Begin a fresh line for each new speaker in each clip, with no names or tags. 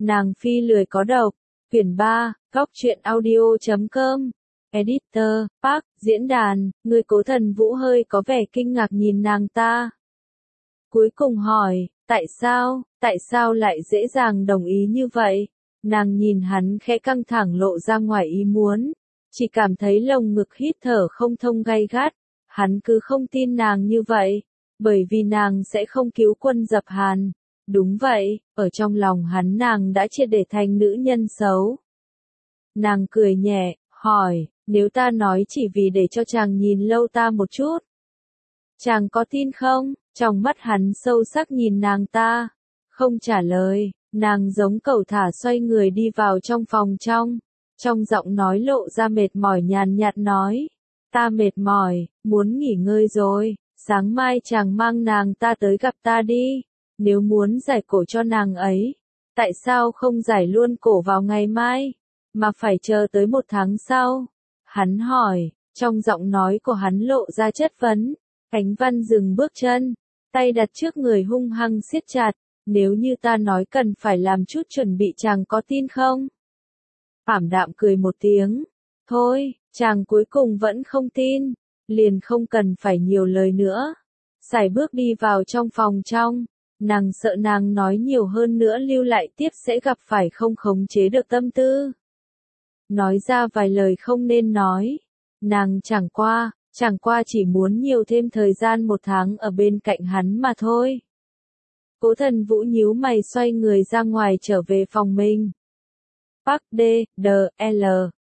Nàng phi lười có độc. Quyển 3, Góc truyện audio.com. Editor, Park, diễn đàn, người Cố Thần Vũ hơi có vẻ kinh ngạc nhìn nàng ta. Cuối cùng hỏi, tại sao lại dễ dàng đồng ý như vậy? Nàng nhìn hắn khẽ căng thẳng lộ ra ngoài ý muốn, chỉ cảm thấy lồng ngực hít thở không thông gay gắt. Hắn cứ không tin nàng như vậy, bởi vì nàng sẽ không cứu Quân Dập Hàn. Đúng vậy, ở trong lòng hắn nàng đã triệt để thành nữ nhân xấu. Nàng cười nhẹ, hỏi, nếu ta nói chỉ vì để cho chàng nhìn lâu ta một chút, chàng có tin không? Trong mắt hắn sâu sắc nhìn nàng ta, không trả lời, nàng giống cẩu thả xoay người đi vào trong phòng trong giọng nói lộ ra mệt mỏi nhàn nhạt nói, ta mệt mỏi, muốn nghỉ ngơi rồi, sáng mai chàng mang nàng ta tới gặp ta đi, nếu muốn giải cổ cho nàng ấy, tại sao không giải luôn cổ vào ngày mai, mà phải chờ tới 1 tháng sau? Hắn hỏi, trong giọng nói của hắn lộ ra chất vấn. Khánh Văn dừng bước chân, tay đặt trước người hung hăng siết chặt, nếu như ta nói cần phải làm chút chuẩn bị chàng có tin không? Ảm đạm cười một tiếng, thôi, chàng cuối cùng vẫn không tin, liền không cần phải nhiều lời nữa. Sải bước đi vào trong phòng nàng sợ nàng nói nhiều hơn nữa lưu lại tiếp sẽ gặp phải không khống chế được tâm tư. Nói ra vài lời không nên nói, nàng chẳng qua chỉ muốn nhiều thêm thời gian 1 tháng ở bên cạnh hắn mà thôi. Cố Thần Vũ nhíu mày xoay người ra ngoài trở về phòng mình. Park D.L.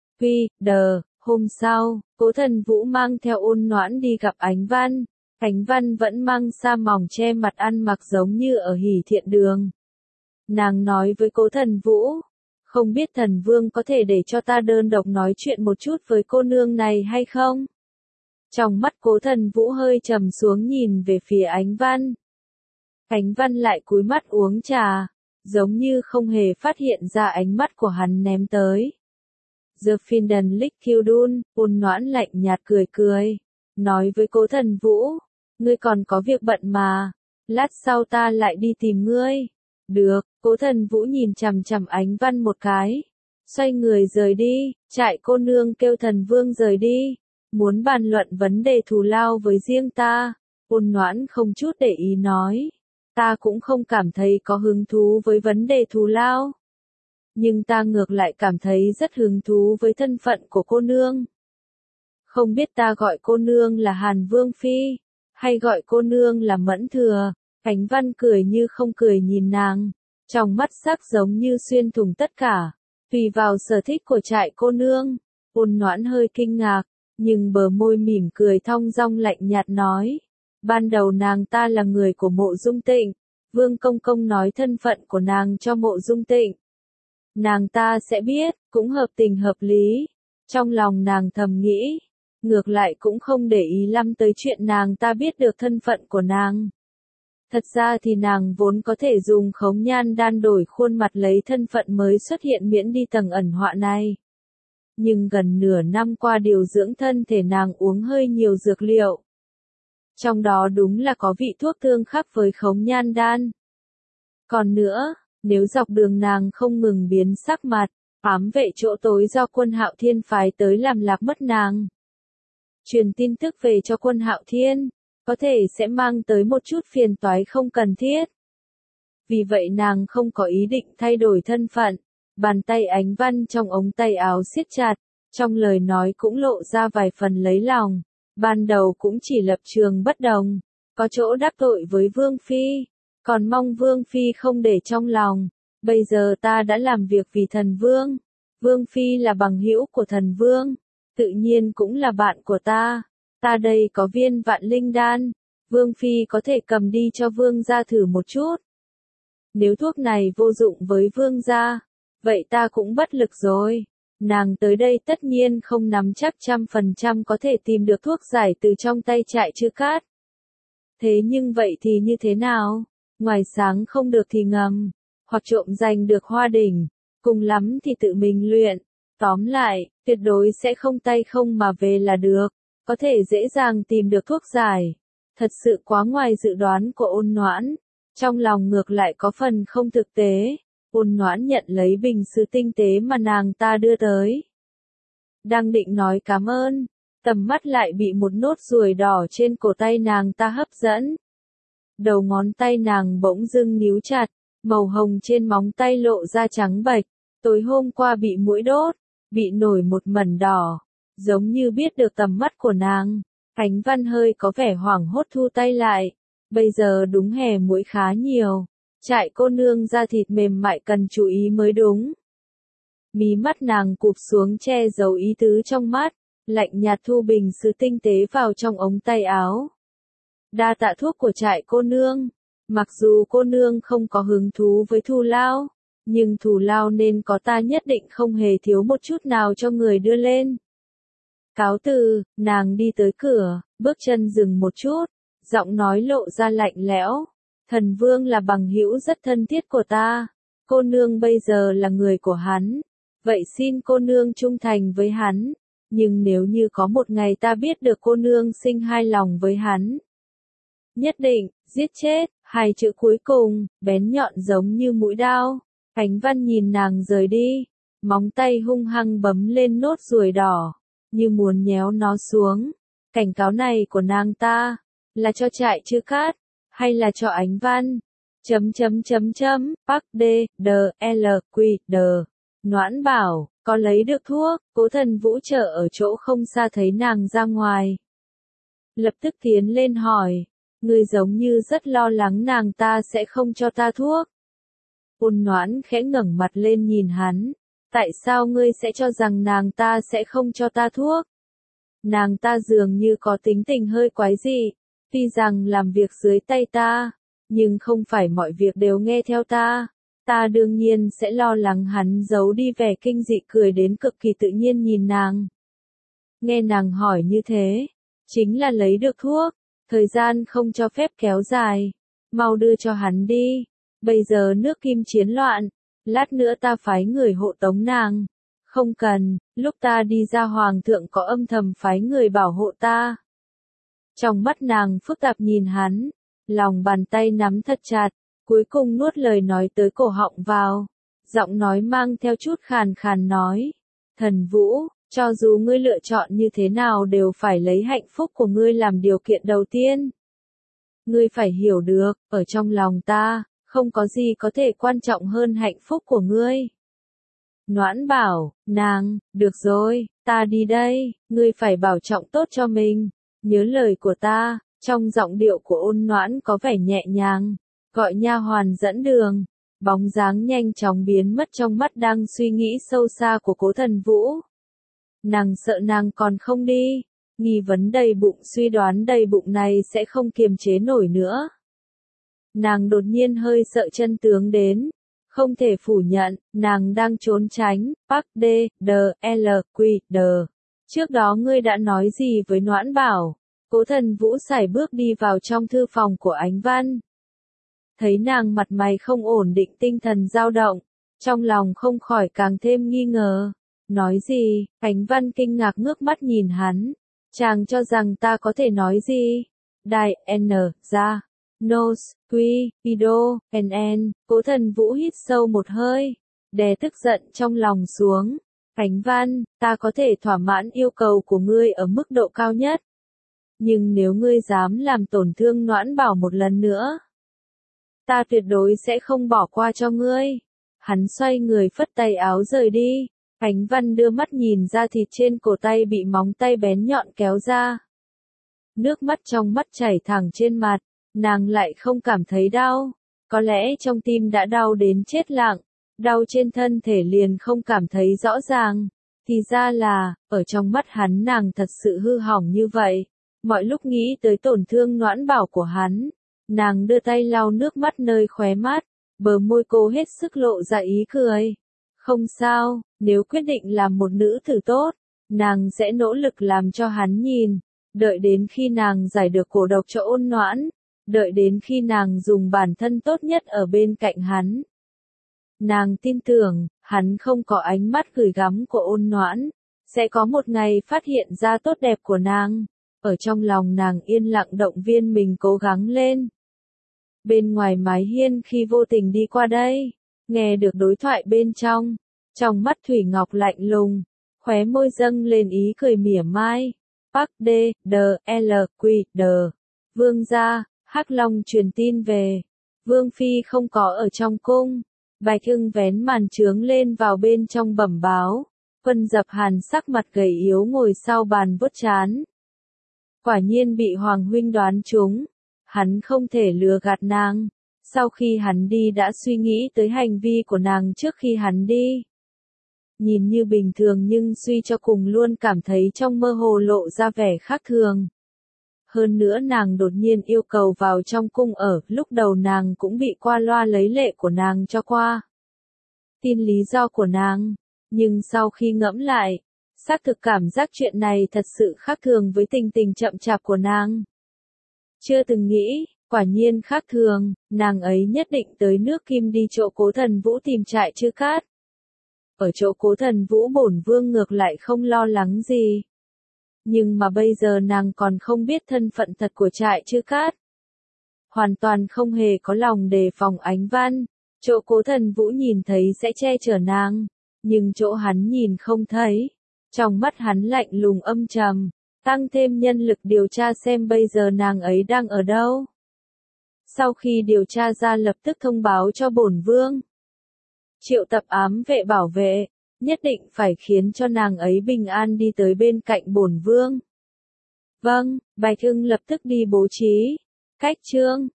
Hôm sau, Cố Thần Vũ mang theo Ôn Noãn đi gặp Ánh Văn. Ánh Văn vẫn mang sa mỏng che mặt ăn mặc giống như ở Hỷ Thiện Đường. Nàng nói với Cố Thần Vũ, không biết Thần Vương có thể để cho ta đơn độc nói chuyện một chút với cô nương này hay không? Trong mắt Cố Thần Vũ hơi trầm xuống nhìn về phía Ánh Văn. Ánh Văn lại cúi mắt uống trà, giống như không hề phát hiện ra ánh mắt của hắn ném tới. The Finden Lick Kildun, Ôn Noãn lạnh nhạt cười, nói với Cố Thần Vũ, ngươi còn có việc bận mà, lát sau ta lại đi tìm ngươi. Được, Cố Thần Vũ nhìn chằm chằm Ánh Văn một cái, xoay người rời đi, Trại cô nương kêu Thần Vương rời đi, muốn bàn luận vấn đề thù lao với riêng ta. Ôn Noãn không chút để ý nói, ta cũng không cảm thấy có hứng thú với vấn đề thù lao. Nhưng ta ngược lại cảm thấy rất hứng thú với thân phận của cô nương. Không biết ta gọi cô nương là Hàn Vương Phi, hay gọi cô nương là Mẫn Thừa? Ánh Văn cười như không cười nhìn nàng, trong mắt sắc giống như xuyên thủng tất cả, tùy vào sở thích của Trại cô nương. Ôn Noãn hơi kinh ngạc, nhưng bờ môi mỉm cười thong dong lạnh nhạt nói, ban đầu nàng ta là người của Mộ Dung Tịnh, Vương Công Công nói thân phận của nàng cho Mộ Dung Tịnh. Nàng ta sẽ biết, cũng hợp tình hợp lý. Trong lòng nàng thầm nghĩ, ngược lại cũng không để ý lắm tới chuyện nàng ta biết được thân phận của nàng. Thật ra thì nàng vốn có thể dùng khống nhan đan đổi khuôn mặt lấy thân phận mới xuất hiện miễn đi tầng ẩn họa này. Nhưng gần nửa năm qua điều dưỡng thân thể nàng uống hơi nhiều dược liệu. Trong đó đúng là có vị thuốc tương khắc với khống nhan đan. Còn nữa, nếu dọc đường nàng không ngừng biến sắc mặt, ám vệ chỗ tối do Quân Hạo Thiên phái tới làm lạc mất nàng, truyền tin tức về cho Quân Hạo Thiên, có thể sẽ mang tới một chút phiền toái không cần thiết. Vì vậy nàng không có ý định thay đổi thân phận. Bàn tay Ánh Văn trong ống tay áo siết chặt, trong lời nói cũng lộ ra vài phần lấy lòng. Ban đầu cũng chỉ lập trường bất đồng, có chỗ đắc tội với Vương Phi, còn mong Vương Phi không để trong lòng. Bây giờ ta đã làm việc vì Thần Vương, Vương Phi là bằng hữu của Thần Vương, tự nhiên cũng là bạn của ta. Ta đây có viên Vạn Linh Đan, Vương Phi có thể cầm đi cho Vương gia thử một chút. Nếu thuốc này vô dụng với Vương gia, vậy ta cũng bất lực rồi. Nàng tới đây tất nhiên không nắm chắc 100% có thể tìm được thuốc giải từ trong tay Trại Chư Cát. Thế nhưng vậy thì như thế nào? Ngoài sáng không được thì ngầm, hoặc trộm giành được Hoa Đỉnh, cùng lắm thì tự mình luyện. Tóm lại, tuyệt đối sẽ không tay không mà về là được, có thể dễ dàng tìm được thuốc giải. Thật sự quá ngoài dự đoán của Ôn Noãn, trong lòng ngược lại có phần không thực tế. Ôn Noãn nhận lấy bình sứ tinh tế mà nàng ta đưa tới. Đang định nói cảm ơn, tầm mắt lại bị một nốt ruồi đỏ trên cổ tay nàng ta hấp dẫn. Đầu ngón tay nàng bỗng dưng níu chặt, màu hồng trên móng tay lộ ra trắng bệch. Tối hôm qua bị muỗi đốt, bị nổi một mẩn đỏ, giống như biết được tầm mắt của nàng. Khánh Văn hơi có vẻ hoảng hốt thu tay lại. Bây giờ đúng hè muỗi khá nhiều. Trại cô nương da thịt mềm mại cần chú ý mới đúng. Mí mắt nàng cụp xuống che giấu ý tứ trong mắt, lạnh nhạt thu bình sứ tinh tế vào trong ống tay áo. Đa tạ thuốc của trại cô nương. Mặc dù cô nương không có hứng thú với thù lao, nhưng thù lao nên có, ta nhất định không hề thiếu một chút nào cho người đưa lên. Cáo từ, nàng đi tới cửa, bước chân dừng một chút, giọng nói lộ ra lạnh lẽo. Thần Vương là bằng hữu rất thân thiết của ta, cô nương bây giờ là người của hắn, vậy xin cô nương trung thành với hắn, nhưng nếu như có một ngày ta biết được cô nương sinh hai lòng với hắn, nhất định giết chết. Hai chữ cuối cùng bén nhọn giống như mũi đao. Khánh Văn nhìn nàng rời đi, móng tay hung hăng bấm lên nốt ruồi đỏ, như muốn nhéo nó xuống. Cảnh cáo này của nàng ta là cho trại Chư Cát hay là cho Ánh Văn? Park D D L Q D. Noãn bảo, có lấy được thuốc. Cố Thần Vũ chờ ở chỗ không xa thấy nàng ra ngoài, lập tức tiến lên hỏi. Ngươi giống như rất lo lắng nàng ta sẽ không cho ta thuốc. Ôn Noãn khẽ ngẩng mặt lên nhìn hắn. Tại sao ngươi sẽ cho rằng nàng ta sẽ không cho ta thuốc? Nàng ta dường như có tính tình hơi quái dị. Tuy rằng làm việc dưới tay ta, nhưng không phải mọi việc đều nghe theo ta. Ta đương nhiên sẽ lo lắng hắn giấu đi vẻ kinh dị, cười đến cực kỳ tự nhiên nhìn nàng. Nghe nàng hỏi như thế, chính là lấy được thuốc. Thời gian không cho phép kéo dài, mau đưa cho hắn đi. Bây giờ nước Kim chiến loạn, lát nữa ta phái người hộ tống nàng. Không cần, lúc ta đi ra hoàng thượng có âm thầm phái người bảo hộ ta. Trong mắt nàng phức tạp nhìn hắn, lòng bàn tay nắm thật chặt, cuối cùng nuốt lời nói tới cổ họng vào. Giọng nói mang theo chút khàn khàn nói, Thần Vũ, cho dù ngươi lựa chọn như thế nào đều phải lấy hạnh phúc của ngươi làm điều kiện đầu tiên. Ngươi phải hiểu được, ở trong lòng ta, không có gì có thể quan trọng hơn hạnh phúc của ngươi. Noãn bảo, nàng, được rồi, ta đi đây, ngươi phải bảo trọng tốt cho mình, nhớ lời của ta. Trong giọng điệu của Ôn Noãn có vẻ nhẹ nhàng, gọi nha hoàn dẫn đường. Bóng dáng nhanh chóng biến mất trong mắt đang suy nghĩ sâu xa của Cố Thần Vũ. Nàng sợ nàng còn không đi, nghi vấn đầy bụng, suy đoán đầy bụng này sẽ không kiềm chế nổi nữa. Nàng đột nhiên hơi sợ chân tướng đến, không thể phủ nhận, nàng đang trốn tránh. Park D D L Q D. Trước đó ngươi đã nói gì với Noãn bảo? Cố Thần Vũ sải bước đi vào trong thư phòng của Ánh Văn. Thấy nàng mặt mày không ổn định, tinh thần dao động, trong lòng không khỏi càng thêm nghi ngờ. Nói gì? Ánh Văn kinh ngạc ngước mắt nhìn hắn. Chàng cho rằng ta có thể nói gì? Đại N ra. Nose, Q, Ido, NN. Cố Thần Vũ hít sâu một hơi, đè tức giận trong lòng xuống. Ánh Văn, ta có thể thỏa mãn yêu cầu của ngươi ở mức độ cao nhất. Nhưng nếu ngươi dám làm tổn thương Noãn bảo một lần nữa, ta tuyệt đối sẽ không bỏ qua cho ngươi. Hắn xoay người phất tay áo rời đi. Ánh Văn đưa mắt nhìn ra thịt trên cổ tay bị móng tay bén nhọn kéo ra. Nước mắt trong mắt chảy thẳng trên mặt, nàng lại không cảm thấy đau. Có lẽ trong tim đã đau đến chết lặng, đau trên thân thể liền không cảm thấy rõ ràng. Thì ra là, ở trong mắt hắn nàng thật sự hư hỏng như vậy. Mọi lúc nghĩ tới tổn thương Noãn bảo của hắn, nàng đưa tay lau nước mắt nơi khóe mắt, bờ môi cô hết sức lộ ra ý cười. Không sao, nếu quyết định làm một nữ tử tốt, nàng sẽ nỗ lực làm cho hắn nhìn. Đợi đến khi nàng giải được cổ độc cho Ôn Noãn, đợi đến khi nàng dùng bản thân tốt nhất ở bên cạnh hắn. Nàng tin tưởng, hắn không có ánh mắt gửi gắm của Ôn Noãn, sẽ có một ngày phát hiện ra tốt đẹp của nàng. Ở trong lòng nàng yên lặng động viên mình cố gắng lên. Bên ngoài mái hiên khi vô tình đi qua đây, Nghe được đối thoại bên trong mắt Thủy Ngọc lạnh lùng, khóe môi dâng lên ý cười mỉa mai. Park D. Vương gia, Hắc Long truyền tin về. Vương Phi không có ở trong cung. Bạch Hưng vén màn trướng lên vào bên trong bẩm báo. Vân Dập Hàn sắc mặt gầy yếu ngồi sau bàn vuốt trán. Quả nhiên bị Hoàng huynh đoán trúng. Hắn không thể lừa gạt nàng. Sau khi hắn đi đã suy nghĩ tới hành vi của nàng trước khi hắn đi. Nhìn như bình thường nhưng suy cho cùng luôn cảm thấy trong mơ hồ lộ ra vẻ khác thường. Hơn nữa nàng đột nhiên yêu cầu vào trong cung ở, lúc đầu nàng cũng bị qua loa lấy lệ của nàng cho qua. Tin lý do của nàng, nhưng sau khi ngẫm lại, xác thực cảm giác chuyện này thật sự khác thường với tình tình chậm chạp của nàng. Chưa từng nghĩ, quả nhiên khác thường, nàng ấy nhất định tới nước Kim đi chỗ Cố Thần Vũ tìm Trại Chư Cát. Ở chỗ Cố Thần Vũ bổn vương ngược lại không lo lắng gì. Nhưng mà bây giờ nàng còn không biết thân phận thật của Trại Chư Cát. Hoàn toàn không hề có lòng đề phòng Ánh Văn. Chỗ Cố Thần Vũ nhìn thấy sẽ che chở nàng, nhưng chỗ hắn nhìn không thấy. Trong mắt hắn lạnh lùng âm trầm, tăng thêm nhân lực điều tra xem bây giờ nàng ấy đang ở đâu. Sau khi điều tra ra lập tức thông báo cho bổn vương. Triệu tập ám vệ bảo vệ, nhất định phải khiến cho nàng ấy bình an đi tới bên cạnh bổn vương. Vâng, Bạch Hưng lập tức đi bố trí. Cách chương